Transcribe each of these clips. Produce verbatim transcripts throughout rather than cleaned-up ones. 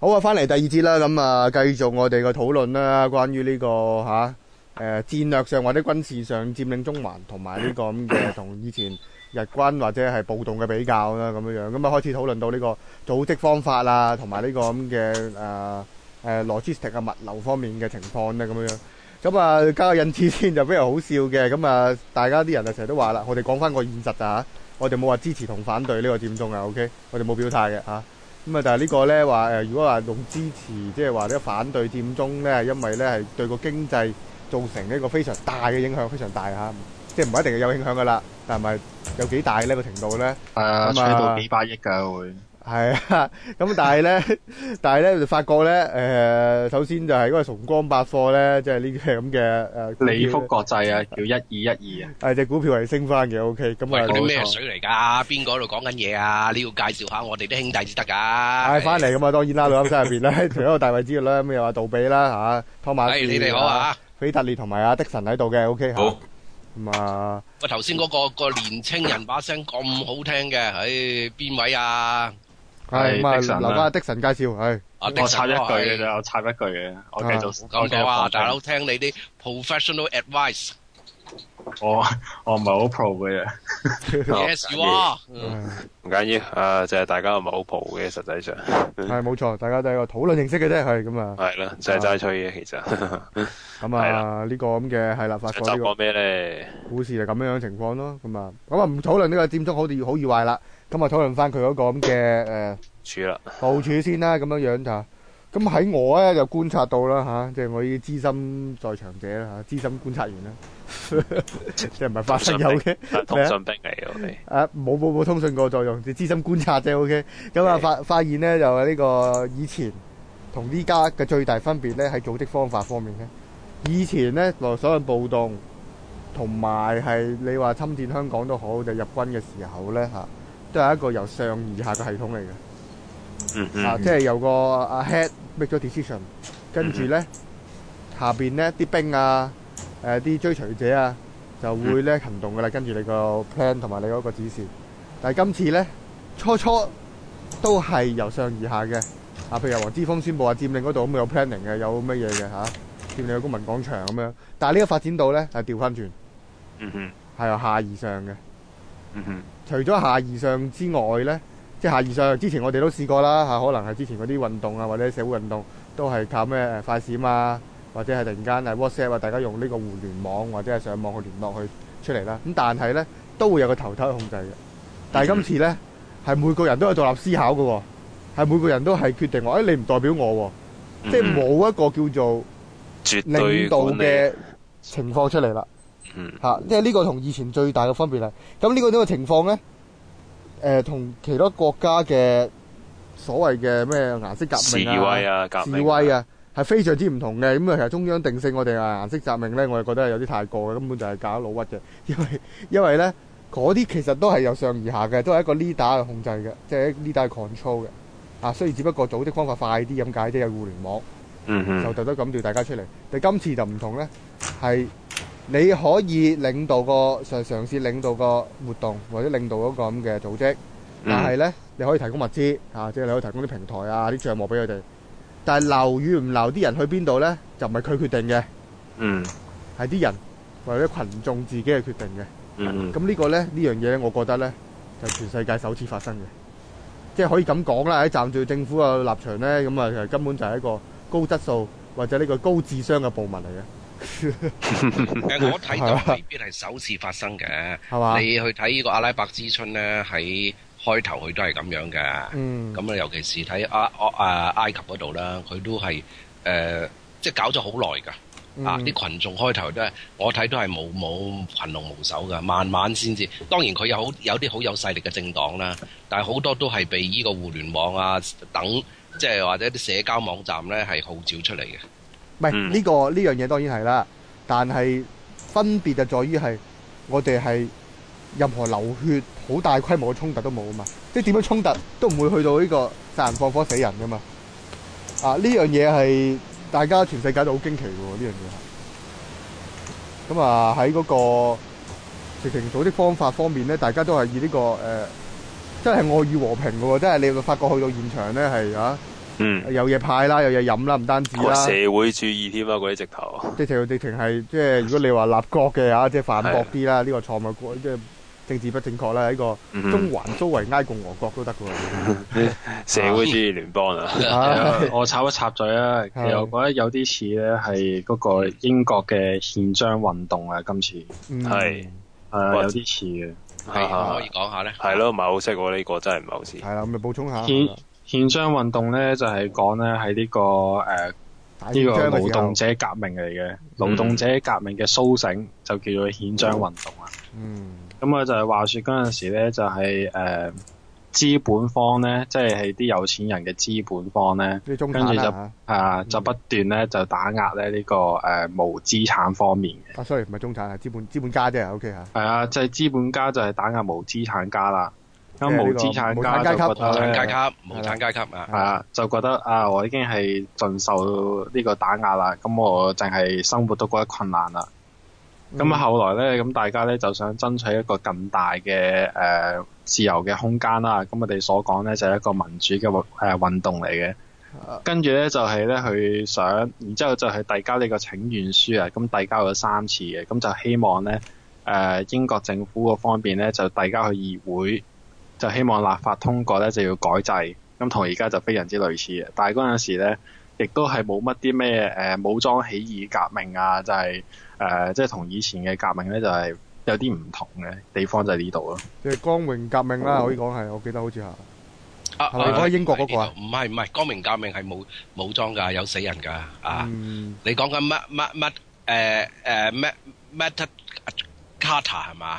好啊，翻嚟第二節啦，咁啊，繼續我哋嘅討論啦，關於呢、這個吓誒、啊呃、戰略上或者軍事上佔領中環同埋呢個咁嘅同以前日軍或者係暴動嘅比較啦，咁樣樣，咁啊開始討論到呢個組織方法啊，同埋呢個咁嘅誒誒 logistic 啊物流方面嘅情況咧，咁樣樣。咁啊加個引子先就非常好笑嘅，咁啊大家啲人啊成日都話啦，我哋講翻個現實啊嚇，我哋冇話支持同反對呢個佔中啊 ，OK， 我哋冇表態嘅嚇。咁啊，但係呢個咧話誒，如果話用支持，即係話呢個反對佔中咧，係因為咧係對個經濟造成一個非常大嘅影響，非常大嚇，即係唔係一定係有影響噶啦，但係咪有幾大呢個程度咧？ 係啊，吹到幾百億㗎會。 係啊，咁但係咧，但係咧就發覺咧，誒、呃，首先就係嗰個崇光百貨咧，即係呢啲咁嘅誒， 利福國際啊，叫一二一二啊， 係隻股票係升翻嘅 ，OK，咁啊， 嗰啲咩水嚟㗎？邊個喺度講緊嘢啊？你要介紹下我哋啲兄弟先得㗎。 係翻嚟咁啊，當然啦，錄音室入邊咧，除咗個大衛之外咧，咁又話杜比啦嚇，湯馬士， 你哋好啊， 腓特烈同埋阿的神喺度嘅 ，OK， 好。 咁啊， 喂，頭先嗰個個年青人把聲咁好聽嘅，唉，邊位啊？ 係咁啊，留翻的神介紹，係。 我插一句嘅啫，我插一句嘅，我繼續。 咁講啊，大佬聽你啲 professional advice。 我我唔係好 pro 嘅啫。 Yes you are。 唔緊要，啊就係大家唔係好 pro 嘅，實際上。 係冇錯，大家都係個討論形式嘅啫，係咁啊。 係啦，就係齋吹嘅其實。 咁啊，呢個咁嘅係啦，發覺呢個咩咧？ 股市就咁樣樣情況咯，咁啊，咁啊唔討論呢個佔中好易好易壞啦，咁啊討論翻佢嗰個咁嘅誒處啦， 部署先啦，咁樣樣就。咁喺我咧就觀察到啦嚇，即係我呢啲資深在場者啦嚇，資深觀察員啦，即係唔係發生有嘅通訊兵嚟嘅我哋。 啊冇冇冇通訊個作用，即係資深觀察啫 OK。咁啊發發現咧就係呢個以前同呢家嘅最大分別咧喺組織方法方面咧，以前咧來所有暴動同埋係你話侵佔香港都好，就入軍嘅時候咧嚇，都係一個由上而下嘅系統嚟嘅。 嗯嗯。 啊，即係由個阿 head make 咗 decision， 跟住咧、嗯、下邊咧啲兵啊、誒、呃、啲追隨者啊就會咧、嗯、行動噶啦，跟住你個 plan 同埋你嗰個指示。但係今次咧初初都係由上而下嘅，啊，譬如黃之鋒宣佈話佔領嗰度咁有 planning 嘅，有乜嘢嘅嚇，佔領個公民廣場咁樣。但係呢個發展到咧係調翻轉， 嗯哼， 係由下而上嘅。 嗯哼， 除咗下而上之外咧。即係下而上，之前我哋都試過啦嚇，可能係之前嗰啲運動啊，或者社會運動都係靠咩誒快閃啊，或者係突然間係 WhatsApp 啊，大家用呢個互聯網或者係上網去聯絡去出嚟啦。咁但係咧都會有個頭頭去控制嘅。但係今次咧係每個人都有獨立思考嘅喎，係每個人都係決定話誒、哎、你唔代表我喎，嗯、即係冇一個叫做領導嘅情況出嚟啦。 嗯， 嚇，即係呢個同以前最大嘅分別係。咁呢個呢個情況咧。誒同、呃、其他國家嘅所謂嘅咩顏色革命啊、 示威啊、革命啊、 示威啊，係非常之唔同嘅。咁啊，其實中央定性我哋啊顏色革命咧，我哋覺得係有啲太過嘅，根本就係搞老屈嘅。因為因為咧嗰啲其實都係由上而下嘅，都係一個 leader 去控制嘅，即係 leader control 嘅。啊，雖然只不過組織方法快啲咁解啫，有互聯網， 嗯哼， 就特登咁調大家出嚟。但今次就唔同咧，係。你可以領導個嘗嘗試領導個活動，或者領導嗰個咁嘅組織，但係咧你可以提供物資啊，即係你可以提供啲平台啊、啲帳幕俾佢哋。但係留與唔留啲人去邊度咧，就唔係佢決定嘅， 嗯， 係啲人或者群眾自己去決定嘅。 嗯， 咁呢個咧呢樣嘢咧，我覺得咧就係全世界首次發生嘅，即係可以咁講啦。喺站住政府嘅立場咧，咁啊其實根本就係一個高質素或者呢個高智商嘅部門嚟嘅。 誒，我睇就未必係首次發生嘅，係嘛？你去睇呢個阿拉伯之春咧，喺開頭佢都係咁樣嘅。嗯，咁啊，尤其是睇阿阿誒埃及嗰度啦，佢都係誒，即係搞咗好耐㗎。啊，啲群眾開頭都係我睇都係冇冇群龍無首㗎，慢慢先至。當然佢有好有啲好有勢力嘅政黨啦，但係好多都係被呢個互聯網啊等，即係或者啲社交網站咧係號召出嚟嘅。 唔係呢個呢樣嘢當然係啦，但係分別就在於係我哋係任何流血好大規模嘅衝突都冇啊嘛，即係點樣衝突都唔會去到呢個殺人放火死人噶嘛。啊，呢樣嘢係大家全世界都好驚奇嘅喎，呢樣嘢係。咁啊喺嗰個直情組織方法方面咧，大家都係以呢個誒，真係愛與和平嘅喎，真係你會發覺去到現場咧係啊。 嗯， 有嘢派啦，有嘢飲啦，唔單止啦。 社會主義添啊，嗰啲直頭。 即係直情係即係如果你話立國嘅嚇，即係反駁啲啦，呢個錯誤即係政治不正確啦，呢個中環蘇維埃共和國都得嘅喎。 社會主義聯邦啊！ 我插一插嘴啊，其實我覺得有啲似咧係嗰個英國嘅憲章運動啊，今次係誒有啲似嘅。 係可以講下咧？ 係咯，唔係好識喎，呢個真係唔係好似。 係啦，咁咪補充下。 憲憲章運動咧就係講咧喺呢個誒呢個勞動者革命嚟嘅，勞動者革命嘅甦醒就叫做憲章運動啊。 嗯。 咁啊就係話說嗰陣時咧就係誒資本方咧，即係係啲有錢人嘅資本方咧，跟住就啊就不斷咧就打壓咧呢個誒無資產方面嘅。 啊 sorry 唔係中產，係資本資本家啫 ，OK 嚇。係啊，即係資本家就係打壓無資產家啦。咁無資產家就覺得無產階級，無產階級啊， 係啊，就覺得啊，我已經係盡受呢個打壓啦，咁我淨係生活都覺得困難啦。咁啊、嗯，後來咧，咁大家咧就想爭取一個更大嘅誒、呃、自由嘅空間啦。咁我哋所講咧就係、是、一個民主嘅誒、呃、運動嚟嘅。跟住咧就係咧佢想，然之後就係遞交呢個請願書啊。咁遞交咗三次嘅，咁就希望咧誒、呃、英國政府嗰方面咧就遞交去議會，就希望立法通過咧就要改制。咁同而家就非常之類似嘅，但係嗰陣時咧亦都係冇乜啲咩誒武裝起義革命啊，就係、是。誒、呃，即係同以前嘅革命咧，就係、是、有啲唔同嘅地方就係呢度咯。 即係光榮革命啦，可以講係，我記得好似係。 啊， 係咪講英國嗰個啊？ 唔係唔係，光明革命係冇武裝㗎，有死人㗎啊！ 嗯、 你講緊乜乜乜誒誒咩 Magna Carta 係嘛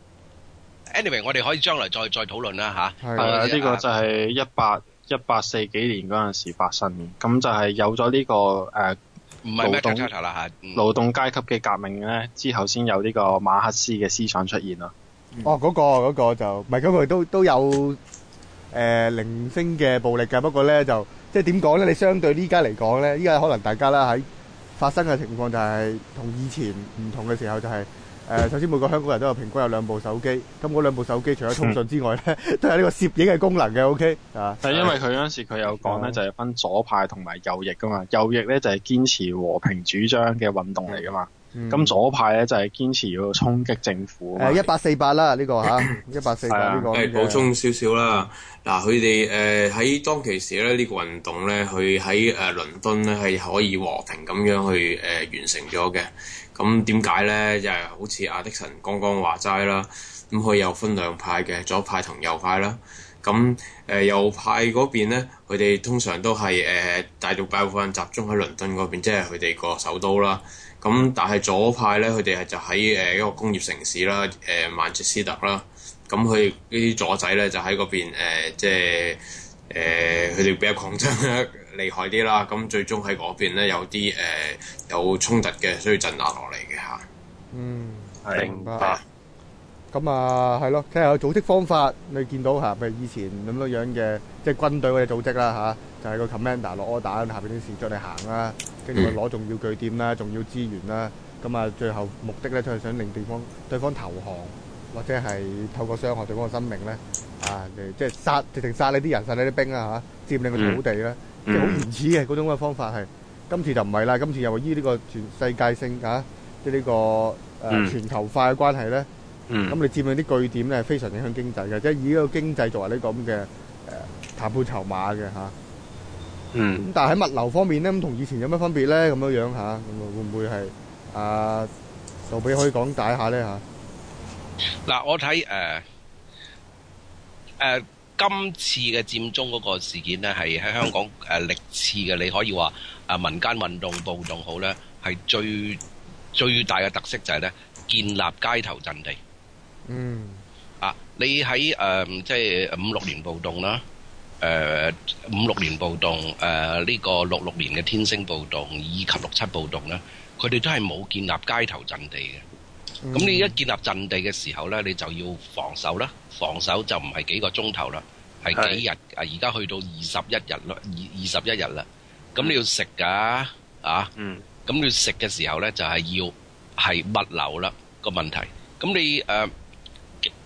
？Anyway， 我哋可以將來再再討論啦嚇。 係啊，呢、這個就係一八一八四幾年嗰陣時發生嘅，咁就係有咗呢、這個誒。呃唔係咩 Magna Carta 啦嚇， 勞動階級嘅革命咧，之後先有呢個馬克思嘅思想出現咯。 嗯、哦，嗰、那個嗰、那個就唔係嗰個都都有誒、呃、零星嘅暴力㗎，不過咧就即係點講咧？你相對呢家嚟講咧，依家可能大家啦喺發生嘅情況就係同以前唔同嘅時候就係、是。誒、呃，首先每個香港人都有平均有兩部手機，咁嗰兩部手機除咗通訊之外咧，都係呢個攝影嘅功能嘅 ，OK 啊？ 係因為佢嗰陣時佢有講咧，就係分左派同埋右翼噶嘛，右翼咧就係堅持和平主張嘅運動嚟噶嘛，咁、嗯、左派咧就係堅持要衝擊政府。誒，一八四八啦，呢個嚇，一八四八呢個。 誒，補充少少啦，嗱，佢哋誒喺當其時咧，呢個運動咧，佢喺誒倫敦咧係可以和平咁樣去誒、呃、完成咗嘅。咁點解咧？就係、是、好似阿迪神剛剛話齋啦，咁佢有分兩派嘅，左派同右派啦。咁誒、呃、右派嗰邊咧，佢哋通常都係誒、呃、大陸大部分集中喺倫敦嗰邊，即係佢哋個首都啦。咁但係左派咧，佢哋係就喺誒一個工業城市啦，誒、呃、曼徹斯特啦。咁佢呢啲左仔咧就喺嗰邊、呃、即係誒佢哋比較抗爭咧。厲害啲啦，咁最終喺嗰邊咧有啲誒、呃、有衝突嘅，需要鎮壓落嚟嘅嚇。嗯， 明白。咁啊，係咯，睇下有組織方法，你見到嚇，譬如以前咁樣樣嘅，即係軍隊嗰啲組織啦嚇，就係、是、個 commander 落 order，下邊啲士卒嚟行啦，跟住攞重要據點啦、重要資源啦，咁啊最後目的咧就係想令對方對方投降，或者係透過傷害對方嘅生命咧，啊，即係殺直情殺你啲人、殺你啲兵啊嚇，佔領個土地咧。嗯即係好原始嘅嗰種嘅方法係，今次就唔係啦。今次又依呢個全世界性啊，即係呢個誒、呃嗯、全球化嘅關係咧。咁、嗯、你佔領啲據點咧係非常影響經濟嘅，即係以呢個經濟作為呢個咁嘅誒談判籌碼嘅嚇。嗯。咁但係喺物流方面咧，咁同以前有乜分別咧？咁樣樣嚇，咁啊會唔會係啊？杜比可以講解下咧嚇。 嗱，我睇誒誒。呃呃今次嘅佔中嗰個事件呢，係喺香港誒歷次嘅，你可以話啊民間運動暴動好咧，係最最大嘅特色就係咧建立街頭陣地。嗯。啊，你喺誒、呃、即係五六年暴動啦，誒、呃、五六年暴動，誒、呃、呢、這個六六年嘅天星暴動以及六七暴動咧，佢哋都係冇建立街頭陣地嘅。咁、嗯、你一建立陣地嘅時候咧，你就要防守啦。防守就唔係幾個鐘頭啦，係幾日啊？而家去到二十一日啦，二二十一日啦。咁你要食㗎啊？嗯。咁你要食嘅時候咧，就係、是、要係物流啦個問題。咁你誒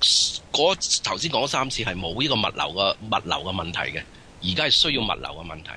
嗰頭先講咗三次係冇呢個物流嘅物流嘅問題嘅，而家係需要物流嘅問題。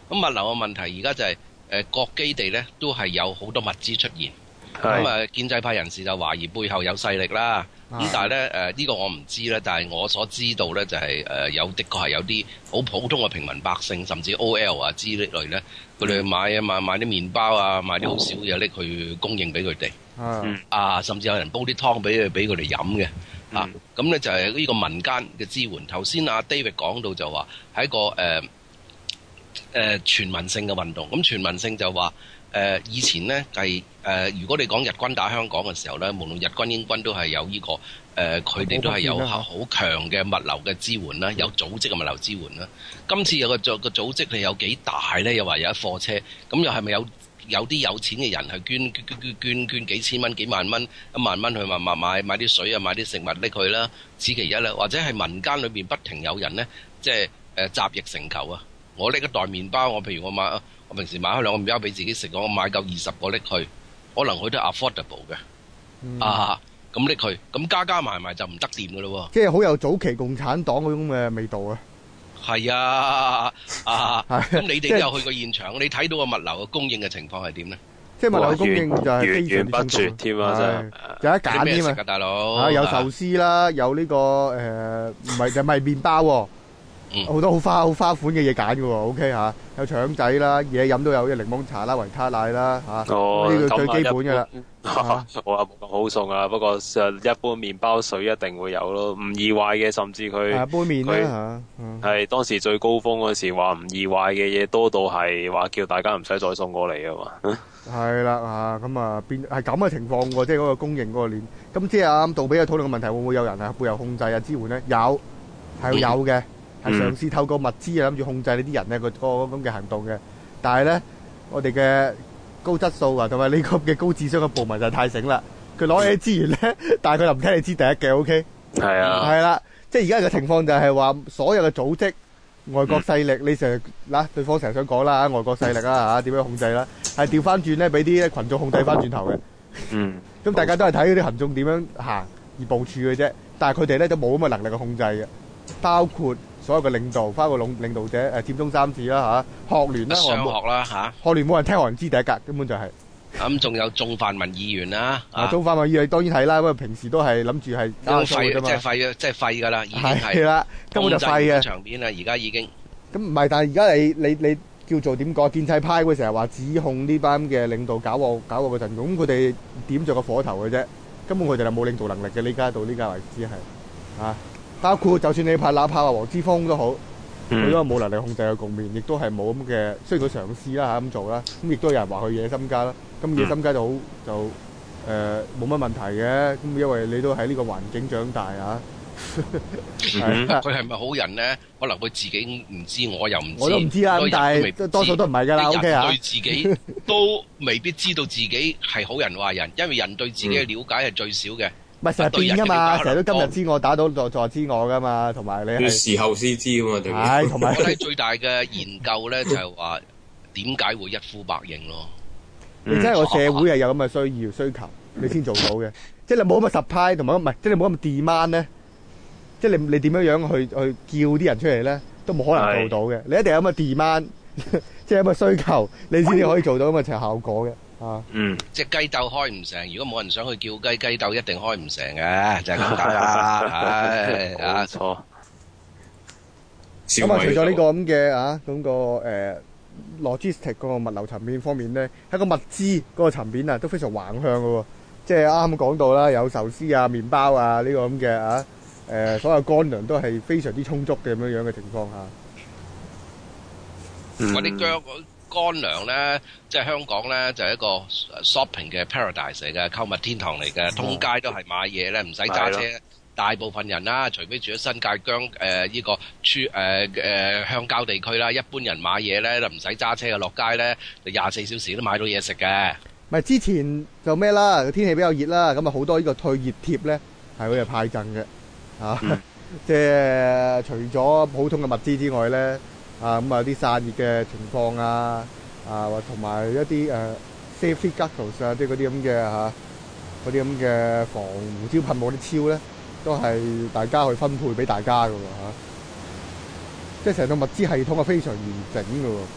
咁物流嘅問題而家就係、是、誒、呃、各基地咧都係有好多物資出現。咁啊，建制派人士就懷疑背後有勢力啦。咁但係咧，誒、呃、呢、呢個我唔知啦。但係我所知道咧，就係、是、誒、呃、有的確係有啲好普通嘅平民百姓，甚至 O L 啊之類咧，佢哋買啊買買啲麵包啊，買啲好少嘢拎去供應俾佢哋。 嗯、 啊，甚至有人煲啲湯俾佢俾佢哋飲嘅。嗯、啊，咁咧就係呢個民間嘅支援。頭先阿 David 講到就話係一個誒誒、呃呃、全民性嘅運動。咁全民性就話。誒、呃、以前呢，係誒、呃，如果你講日軍打香港嘅時候呢，無論日軍英軍都係有呢、這個誒，佢、呃、哋都係有好強嘅物流嘅支援啦，有組織嘅物流支援啦。今次有個組個組織係有幾大呢？又話有一貨車，咁又係咪有有啲有錢嘅人係捐捐捐捐捐幾千蚊、幾萬蚊、一萬蚊去買買買買啲水啊、買啲食物拎去啦？此其一啦，或者係民間裏邊不停有人呢，即係誒集腋成裘啊！我拎一袋麵包，我譬如我買。我平時買開兩個麵包俾自己食，我買夠二十個拎去，可能佢都 affordable 嘅、嗯、啊，咁拎去，咁加加埋埋就唔得掂嘅咯喎， 即係好有早期共產黨嗰種嘅味道啊！ 係啊啊，咁你哋都有去過現場，你睇到個物流嘅供應嘅情況係點咧？ 即係物流供應就係源源不絕添啊！真係有得揀添啊！ 大佬啊，有壽司啦，有呢、這個誒，唔係就係麵包、啊。好、嗯、多好花好花款嘅嘢揀嘅喎 ，OK 嚇，有腸仔啦，嘢飲都有，啲檸檬茶啦、維他奶啦嚇，呢個、哦、最基本嘅啦。 我話冇咁好送啊，不過一般麵包水一定會有咯，唔易壞嘅，甚至佢杯麵啦嚇，係、嗯、當時最高峰嗰時話唔易壞嘅嘢多到係話叫大家唔使再送過嚟啊嘛。 係啦嚇，咁啊變係咁嘅情況喎，即係嗰個供應嗰個鏈。咁即係啱杜比嘅討論嘅問題，會唔會有人係背後控制啊支援咧？有係有嘅。嗯係嘗試透過物資啊，諗住控制呢啲人咧個個咁嘅行動嘅，但係咧我哋嘅高質素啊，同埋呢個嘅高智商嘅部門就太醒啦。佢攞起資源咧，但係佢又唔聽你知第一嘅 ，OK？ 係啊，係啦，即係而家嘅情況就係話，所有嘅組織、外國勢力，嗯、你成日嗱對方成日想講啦，外國勢力啊嚇點樣控制啦，係調翻轉咧，俾啲群眾控制翻轉頭嘅。嗯，咁大家都係睇嗰啲群眾點樣行而部署嘅啫，但係佢哋咧都冇咁嘅能力去控制嘅，包括。所有嘅領導，包括領領導者，誒佔中三子啦嚇，學聯啦， 上學啦嚇， 學聯冇人聽，學人知第一格，根本就係。咁仲有眾泛民議員啦， 啊眾泛民議員當然係啦，不過平時都係諗住係交數啫嘛，即係廢嘅，即係廢㗎啦，已經係。係啦，根本就廢嘅場面啦，而家已經。咁唔係，但係而家你你你叫做點講？建制派會成日話指控呢班嘅領導搞我搞我個陣容，咁佢哋點著個火頭嘅啫，根本佢哋就冇領導能力嘅，呢家到呢家為止係啊。包括就算你拍哪怕話黃之鋒都好，佢、嗯、都冇能力控制個局面，亦都係冇咁嘅。雖然佢嘗試啦嚇咁做啦，咁亦都有人話佢野心家啦。咁野心家就好就誒冇乜問題嘅。咁因為你都喺呢個環境長大啊。 佢係咪好人咧？可能佢自己唔知，我又唔知。 我都唔知啦。咁但係多數都唔係㗎啦。O K 啊。對自己都未必知道自己係好人壞人，因為人對自己嘅了解係最少嘅。唔係成日變噶嘛，成日都今日知我打到在在知我噶嘛，同埋你係事後先知噶嘛，對唔對？ 係同埋我睇最大嘅研究咧，就係話點解會一呼百應咯？ 你真係個社會係有咁嘅需要需求，你先做到嘅。即係你冇咁嘅 supply 同埋唔係，即係你冇咁嘅 demand 咧。即係你你點樣樣去去叫啲人出嚟咧，都冇可能做到嘅。你一定有咁嘅 demand，即係有咁嘅需求，你先至可以做到咁嘅效果嘅。啊，嗯， 即係雞竇開唔成，如果冇人想去叫雞，雞竇一定開唔成嘅，就係咁解啦。唉，冇錯。 咁啊，除咗呢個咁嘅啊，咁個誒 logistic 嗰個物流層面方面咧，喺個物資嗰個層面啊，都非常橫向嘅喎。即係啱啱講到啦，有壽司啊、麵包啊呢個咁嘅啊，誒所有乾糧都係非常之充足嘅咁樣樣嘅情況下。 我啲薑。乾糧咧，即係香港咧，就係一個 shopping 嘅 paradise 嚟嘅，購物天堂嚟嘅，通街都係買嘢咧，唔使揸車。大部分人啦，除非住喺新界疆誒呢個處誒誒鄉郊地區啦，一般人買嘢咧就唔使揸車嘅，落街咧就廿四小時都買到嘢食嘅。 咪之前就咩啦？天氣比較熱啦，咁啊好多呢個退熱貼咧係會係派贈嘅，啊，嗯、即係除咗普通嘅物資之外咧。啊咁啊啲散熱嘅情況啊，啊或同埋一啲誒 safety goggles 啊，即係嗰啲咁嘅嚇，嗰啲咁嘅防胡椒噴霧啲超咧，都係大家去分配俾大家㗎喎嚇。即係成套物資系統係非常完整㗎喎。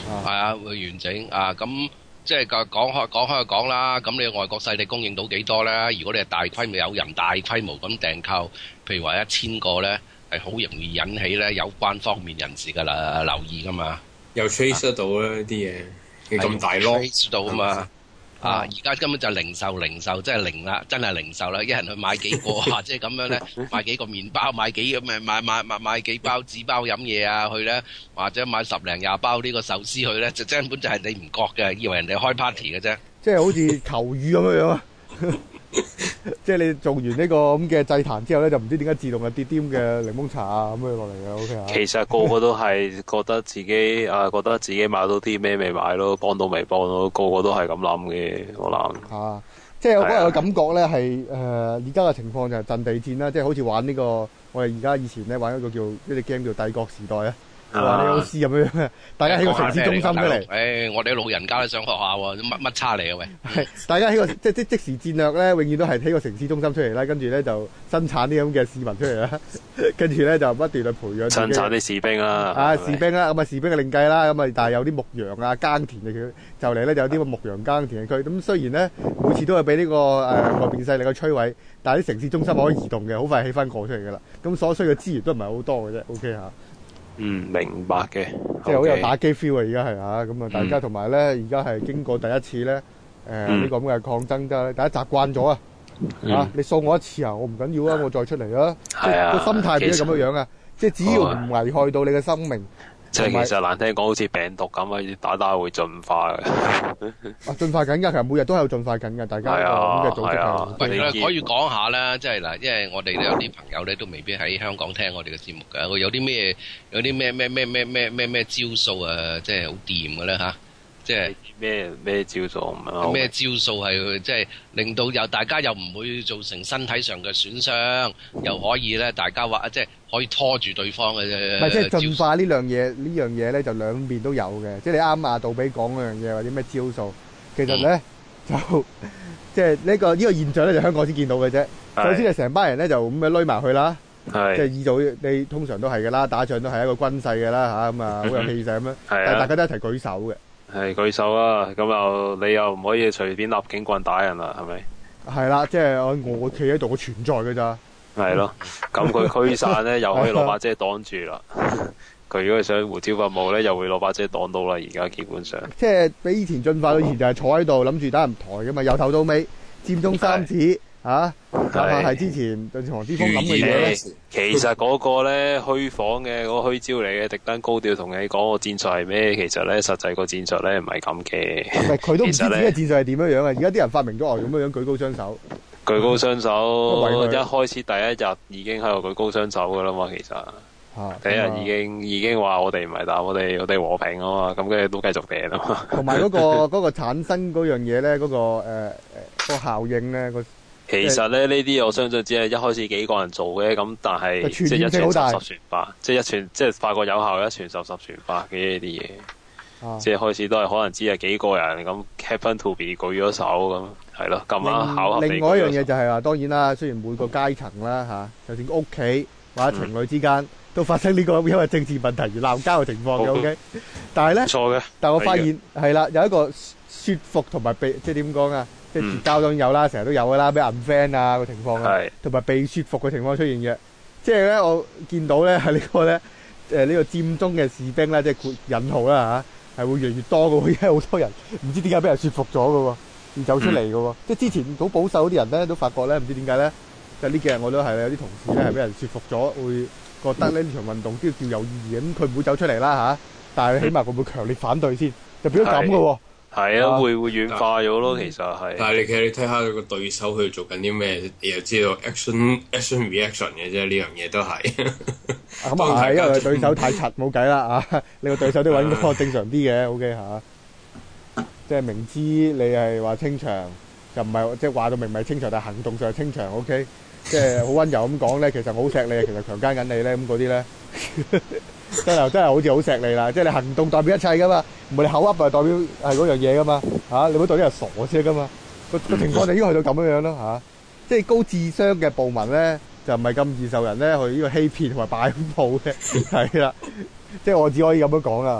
係啊，會完整啊。咁即係講講開講開就講啦。咁你外國勢力供應到幾多咧？如果你係大規模有人大規模咁訂購，譬如話一千個咧，係好容易引起咧有關方面人士嘅啦留意噶嘛。 又 trace 得到咧啲嘢，你咁大咯 trace 到啊嘛。啊！而家根本就零售，零售即係零啦，真係零售啦！一人去買幾個啊，即係咁樣咧，買幾個麵包，買幾咁誒，買買買買幾包紙包飲嘢啊，去咧，或者買十零廿包呢個壽司去咧，就根本就係你唔覺嘅，以為人哋開 party 嘅啫。 即係好似求雨咁樣樣啊！即係你做完呢個咁嘅祭壇之後咧，就唔知點解自動就跌啲咁嘅檸檬茶啊咁樣落嚟嘅 ，OK 啊？ 其實個個都係覺得自己啊，覺得自己買到啲咩未買咯，幫到未幫到，個個都係咁諗嘅，我諗。啊， 即係我嗰日嘅感覺咧係誒，而家嘅情況就係陣地戰啦，即係好似玩呢個我哋而家以前咧玩一個叫一隻 game 叫帝國時代啊。話你老師咁樣嘅，大家喺個城市中心出嚟。 誒，我哋老人家都上學校喎，乜乜叉嚟啊喂！ 係大家喺個即即即時戰略咧，永遠都係喺個城市中心出嚟啦，跟住咧就生產啲咁嘅市民出嚟啦，跟住咧就不斷去培養。 生產啲士兵啦。 啊，士兵啦，咁啊士兵嘅另計啦，咁啊但係有啲牧羊啊耕田嘅區，就嚟咧就有啲牧羊耕田嘅區。咁雖然咧每次都係俾呢個誒外邊勢力嘅摧毀，但係啲城市中心可以移動嘅，好快起翻過出嚟噶啦。咁所需嘅資源都唔係好多嘅啫。OK 嚇。 嗯，明白嘅， 即係好有打機 feel 啊！而家係啊，咁啊，大家同埋咧，而家係經過第一次咧，誒呢個咁嘅抗爭啫，大家習慣咗啊！啊，你掃我一次啊，我唔緊要啊，我再出嚟啊！即係個心態變咗咁樣樣啊！即係只要唔危害到你嘅生命， 即係其實難聽講，好似病毒咁啊，打打會進化嘅。 啊，進化緊㗎，其實每日都喺度進化緊㗎，大家咁嘅組織係。 喂，可以講下啦，即係嗱，因為我哋都有啲朋友咧，都未必喺香港聽我哋嘅節目㗎。我有啲咩有啲咩咩咩咩咩咩咩招數啊，即係好掂嘅咧嚇，即係咩咩招數唔係咩招數係即係令到又大家又唔會造成身體上嘅損傷，又可以咧大家話即係可以拖住對方嘅啫。 唔係即係進化呢樣嘢，呢樣嘢咧就兩邊都有嘅。即係你啱阿杜比講嗰樣嘢或者咩招數，其實咧、嗯、就即係呢個呢、呢個現象咧就香港先見到嘅啫。首先係成班人咧就咁樣攆埋去啦，即係二組你通常都係嘅啦，打仗都係一個軍勢嘅啦嚇，咁啊好有氣勢咁樣，但係大家都一齊舉手嘅。 係舉手啊！咁又你又唔可以隨便立警棍打人啦，係咪？ 係啦，即係我我企喺度，我存在嘅咋。 係咯，咁佢驅散咧，又可以攞把遮擋住啦。佢如果想胡椒噴霧咧，又會攞把遮擋到啦。而家基本上， 即係比以前進化到以前就係坐喺度諗住打人台噶嘛，由頭到尾佔中三子啊，哪怕係之前對黃之鋒諗嘅嘢咧。 其實嗰個咧虛晃嘅嗰個虛招嚟嘅，特登高調同你講個戰術係咩？其實咧實際個戰術咧唔係咁嘅。 唔係佢都唔知自己嘅戰術係點樣樣啊！而家啲人發明咗外咁樣樣舉高雙手。 舉高雙手，嗯、一開始第一日已經喺度舉高雙手噶啦嘛，其實、啊、第一日已經、啊、已經話我哋唔係打，我哋我哋和平啊嘛，咁跟住都繼續掟啊嘛。同埋嗰個嗰、嗰個產生嗰樣嘢咧，嗰、嗰個誒誒、呃嗰個效應咧，個其實咧呢啲我相信只係一開始幾個人做嘅，咁但係即係一傳十十傳百，即係一傳即係發覺有效，一傳十十傳百嘅呢啲嘢。啊、即係開始都係可能只係幾個人咁 happen to be 舉咗手咁，係咯咁啱巧合。另外一樣嘢就係話，當然啦，雖然每個階層啦嚇，就算屋企或者情侶之間、嗯、都發生呢個因為政治問題而鬧交嘅情況嘅 OK， 但係咧，錯嘅。但係我發現係啦，有一個説服同埋被即係點講啊，即係絕交當然有啦，成日都有噶啦，俾 unfriend 啊個情況啊，同埋被説服嘅情況出現嘅。即係咧，我見到咧係呢個咧誒呢個佔中嘅士兵咧，即係括引號啦嚇。係會越嚟越多嘅喎，因為好多人唔知點解俾人説服咗嘅喎，而走出嚟嘅喎。即係之前好保守啲人咧，都發覺咧，唔知點解咧，就呢幾日我都係有啲同事咧係俾人説服咗，會覺得咧呢場運動都要叫有意義嘅。咁佢唔會走出嚟啦嚇，但係起碼佢會強烈反對先，就變咗咁嘅喎。係啊，會會軟化咗咯，其實係。但係你其實你睇下佢個對手佢做緊啲咩，你又知道 action action reaction 嘅啫，呢樣嘢都係。咁啊係，因為對手太柒冇計啦啊！你個對手都揾個正常啲嘅 ，OK 嚇。即係明知你係話清場，就唔係即係話到明唔係清場，但係行動上係清場 ，OK。即係好溫柔咁講咧，其實我好錫你，其實強姦緊你咧，咁嗰啲咧。真係真係好似好錫你啦！即係你行動代表一切噶嘛，唔係你口噏就代表係嗰樣嘢噶嘛嚇，你唔好代表係傻先噶嘛。個個情況就應該去到咁樣樣咯嚇。即係高智商嘅暴民咧，就唔係咁易受人咧去呢個欺騙同埋擺佈嘅，係啦。即係我只可以咁樣講啦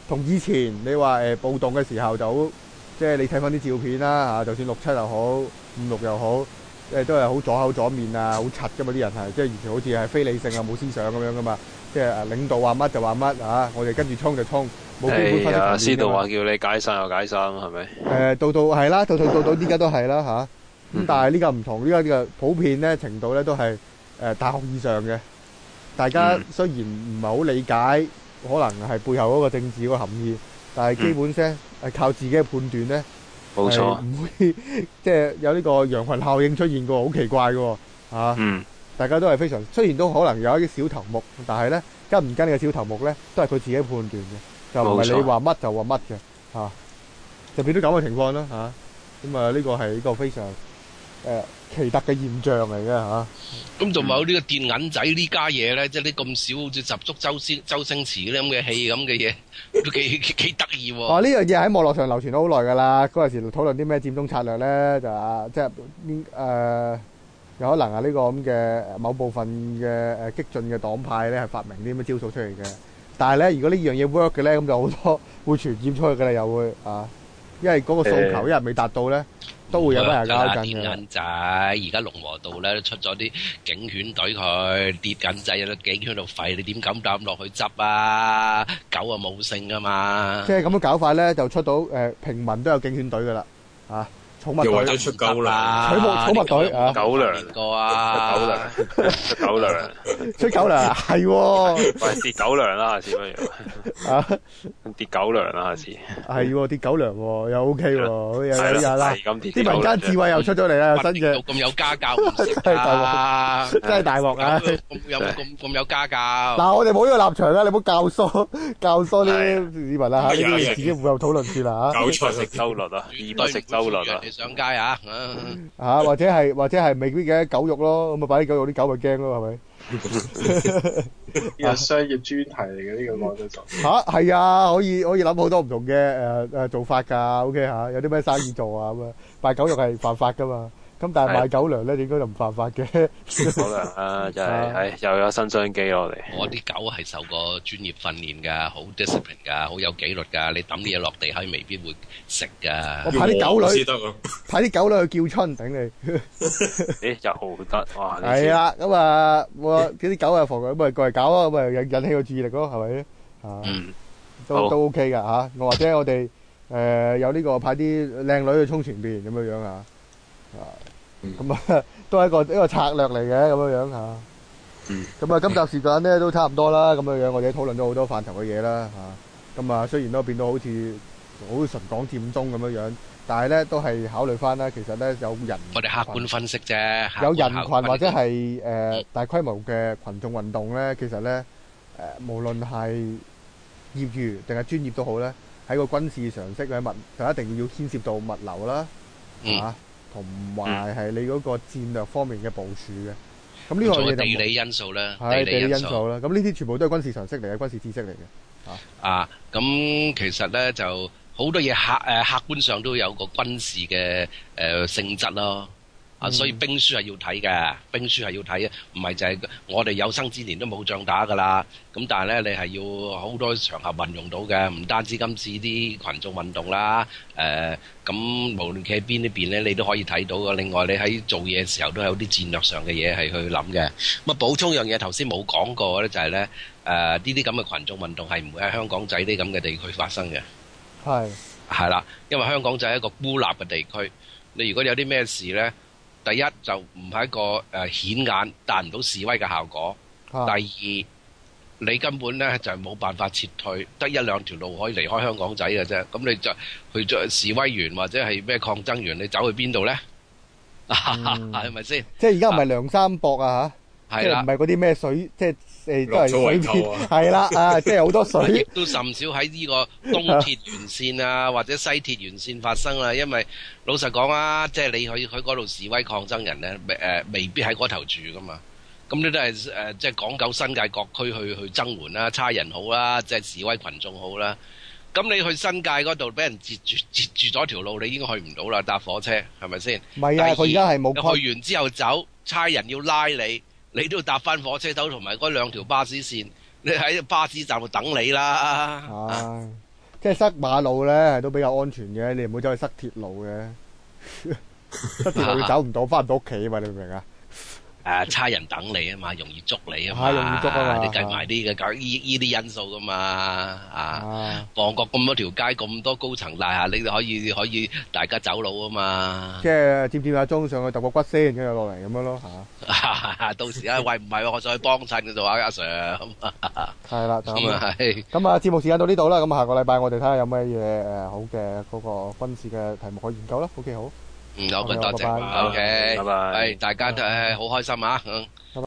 同以前你話誒暴動嘅時候就好，即係你睇翻啲照片啦嚇，就算六七又好，五六又好，誒都係好左口左面啊，好柒噶嘛啲人係，即係完全好似係非理性啊，冇思想咁樣噶嘛，即係誒領導話乜就話乜嚇，我哋跟住衝就衝，冇基本分析層面㗎嘛。係啊，司徒話叫你解散就解散，係咪？ 誒到到係啦，到到到到依家都係啦嚇。咁但係呢個唔同，呢個呢個普遍咧程度咧都係誒大學以上嘅。大家雖然唔係好理解，可能係背後嗰個政治嗰個含義，但係基本上係靠自己嘅判斷咧， 冇錯， 唔會即係有呢個羊群效應出現過，好奇怪嘅嚇。嗯，大家都係非常，雖然都可能有一啲小頭目，但係咧跟唔跟呢個小頭目咧，都係佢自己判斷嘅，就唔係你話乜就話乜嘅嚇，就變咗咁嘅情況啦嚇。咁啊，呢個係一個非常誒奇特嘅現象嚟嘅嚇。 咁仲有呢個電銀仔呢家嘢咧，即係啲咁少好似十足周星周星馳啲咁嘅戲咁嘅嘢，都幾幾得意喎。 哦，呢樣嘢喺網絡上流傳咗好耐㗎啦。嗰陣時討論啲咩佔中策略咧，就啊，即係誒有可能係呢個咁嘅某部分嘅誒激進嘅黨派咧，係發明啲咁嘅招數出嚟嘅。但係咧，如果呢樣嘢 work 嘅咧，咁就好多會傳染出去㗎啦，又會啊，因為嗰個訴求一日未達到咧。都會有班人交緊嘅。 電銀仔，而家龍和道咧出咗啲警犬隊去跌銀仔，有啲警犬度吠，你點敢膽落去執啊？狗啊冇性噶嘛。 即係咁樣搞法咧，就出到誒平民都有警犬隊噶啦，啊！寵物隊又或者出狗糧， 寵物寵物隊啊， 狗糧個啊， 狗糧，出狗糧， 出狗糧係喎， 喂跌狗糧啦，下次不如啊跌狗糧啦，下次係喎跌狗糧喎，又 OK 喎，有有有啦，啲民間智慧又出咗嚟啦，新嘅咁有家教唔識啊， 真係大鑊啊！ 有冇咁咁有家教？ 嗱，我哋冇呢個立場啦，你唔好教唆教唆啲市民啦嚇，呢啲自己互有討論住啦嚇。 韭菜食周律啊，二不食周律啊。 上街啊！ 啊，或者係或者係未必嘅狗肉咯，咁啊擺啲狗肉，啲狗咪驚咯，係咪？ 呢個商業專題嚟嘅呢個講得就嚇係啊，可以可以諗好多唔同嘅誒誒做法㗎。OK 嚇，有啲咩生意做啊咁啊？賣狗肉係犯法㗎嘛。咁但係賣狗糧咧，應該就唔犯法嘅。 狗糧啊，就係係又有新商機咯，我哋。 我啲狗係受過專業訓練㗎，好 discipline 㗎，好有紀律㗎。你抌啲嘢落地下，未必會食㗎。 我派啲狗女，派啲狗女去叫春頂你。 誒又得哇！ 係啊，咁啊，我啲狗啊，防佢咁咪過嚟搞啊，咁咪引引起個注意力咯，係咪？啊，都都 OK 㗎嚇。我或者我哋誒有呢個派啲靚女去衝前邊咁樣樣啊。啊，咁啊，都係一個一個策略嚟嘅咁樣樣吓。嗯。咁啊，今集時間咧都差唔多啦，咁樣樣我哋討論咗好多範疇嘅嘢啦吓。咁啊，雖然都變到好似好純講佔中咁樣樣，但係咧都係考慮翻啦。其實咧有人， 我哋客觀分析啫。 有人群或者係誒大規模嘅群眾運動咧，其實咧誒無論係業餘定係專業都好咧，喺個軍事常識嘅物就一定要牽涉到物流啦，吓。同埋係你嗰個戰略方面嘅部署嘅，咁呢個嘢就地理因素啦， 係地理因素啦。咁呢啲全部都係軍事常識嚟嘅，軍事知識嚟嘅。啊啊，咁其實咧就好多嘢客誒客觀上都有個軍事嘅誒性質咯。啊，所以兵書係要睇嘅，兵書係要睇嘅，唔係就係我哋有生之年都冇仗打噶啦。咁但係咧，你係要好多場合運用到嘅，唔單止今次啲群眾運動啦，誒、呃，咁無論企喺邊呢邊咧，你都可以睇到嘅。另外，你喺做嘢嘅時候都有啲戰略上嘅嘢係去諗嘅。咁啊，補充樣嘢頭先冇講過咧，就係咧，誒呢啲咁嘅群眾運動係唔會喺香港仔啲咁嘅地區發生嘅。係係啦，因為香港就係一個孤立嘅地區。你如果有啲咩事咧，第一就唔係一個誒、呃、顯眼達唔到示威嘅效果。啊、第二，你根本咧就係、是、冇辦法撤退，得一兩條路可以離開香港仔嘅啫。咁你就去做示威員或者係咩抗爭員，你走去邊度咧？係咪先？ 即係而家唔係梁山泊啊嚇，即係唔係嗰啲咩水，即係誒都係水片，係啦啊！即係好多水。亦都甚少喺呢個東鐵沿線啊，或者西鐵沿線發生啦。因為老實講啊，即係你去去嗰度示威抗爭人咧，誒、呃、未必喺嗰頭住噶嘛。咁你都係誒、呃，即係港九新界各區去去增援啦，差人好啦，即係示威群眾好啦。咁你去新界嗰度俾人截住截住咗條路，你已經去唔到啦，搭火車係咪先？唔係啊，佢而家係冇去完之後走，差人要拉你。你都要搭翻火車頭同埋嗰兩條巴士線，你喺巴士站度等你啦。 即係塞馬路咧都比較安全嘅，你唔好走去塞鐵路嘅。塞鐵路走唔到，翻唔到屋企啊嘛，你明唔明啊？ 誒，差人等你啊嘛，容易捉你啊嘛， 啊容易捉啊嘛， 你計埋啲嘅搞依依啲因素噶嘛，啊，旺角咁多條街咁多高層大廈，你可以可以大家走佬啊嘛。 即係佔佔下鐘上去揼個骨先，跟住落嚟咁樣咯嚇。到時啊，喂唔係我再去幫襯嘅就話阿 Sir 咁。 係啦， 咁啊係。 咁啊，節目時間到呢度啦，咁下個禮拜我哋睇下有咩嘢誒好嘅嗰個軍事嘅題目可以研究啦。OK，好。 嗯，好，多謝，OK， 拜拜， 係大家都係好開心啊。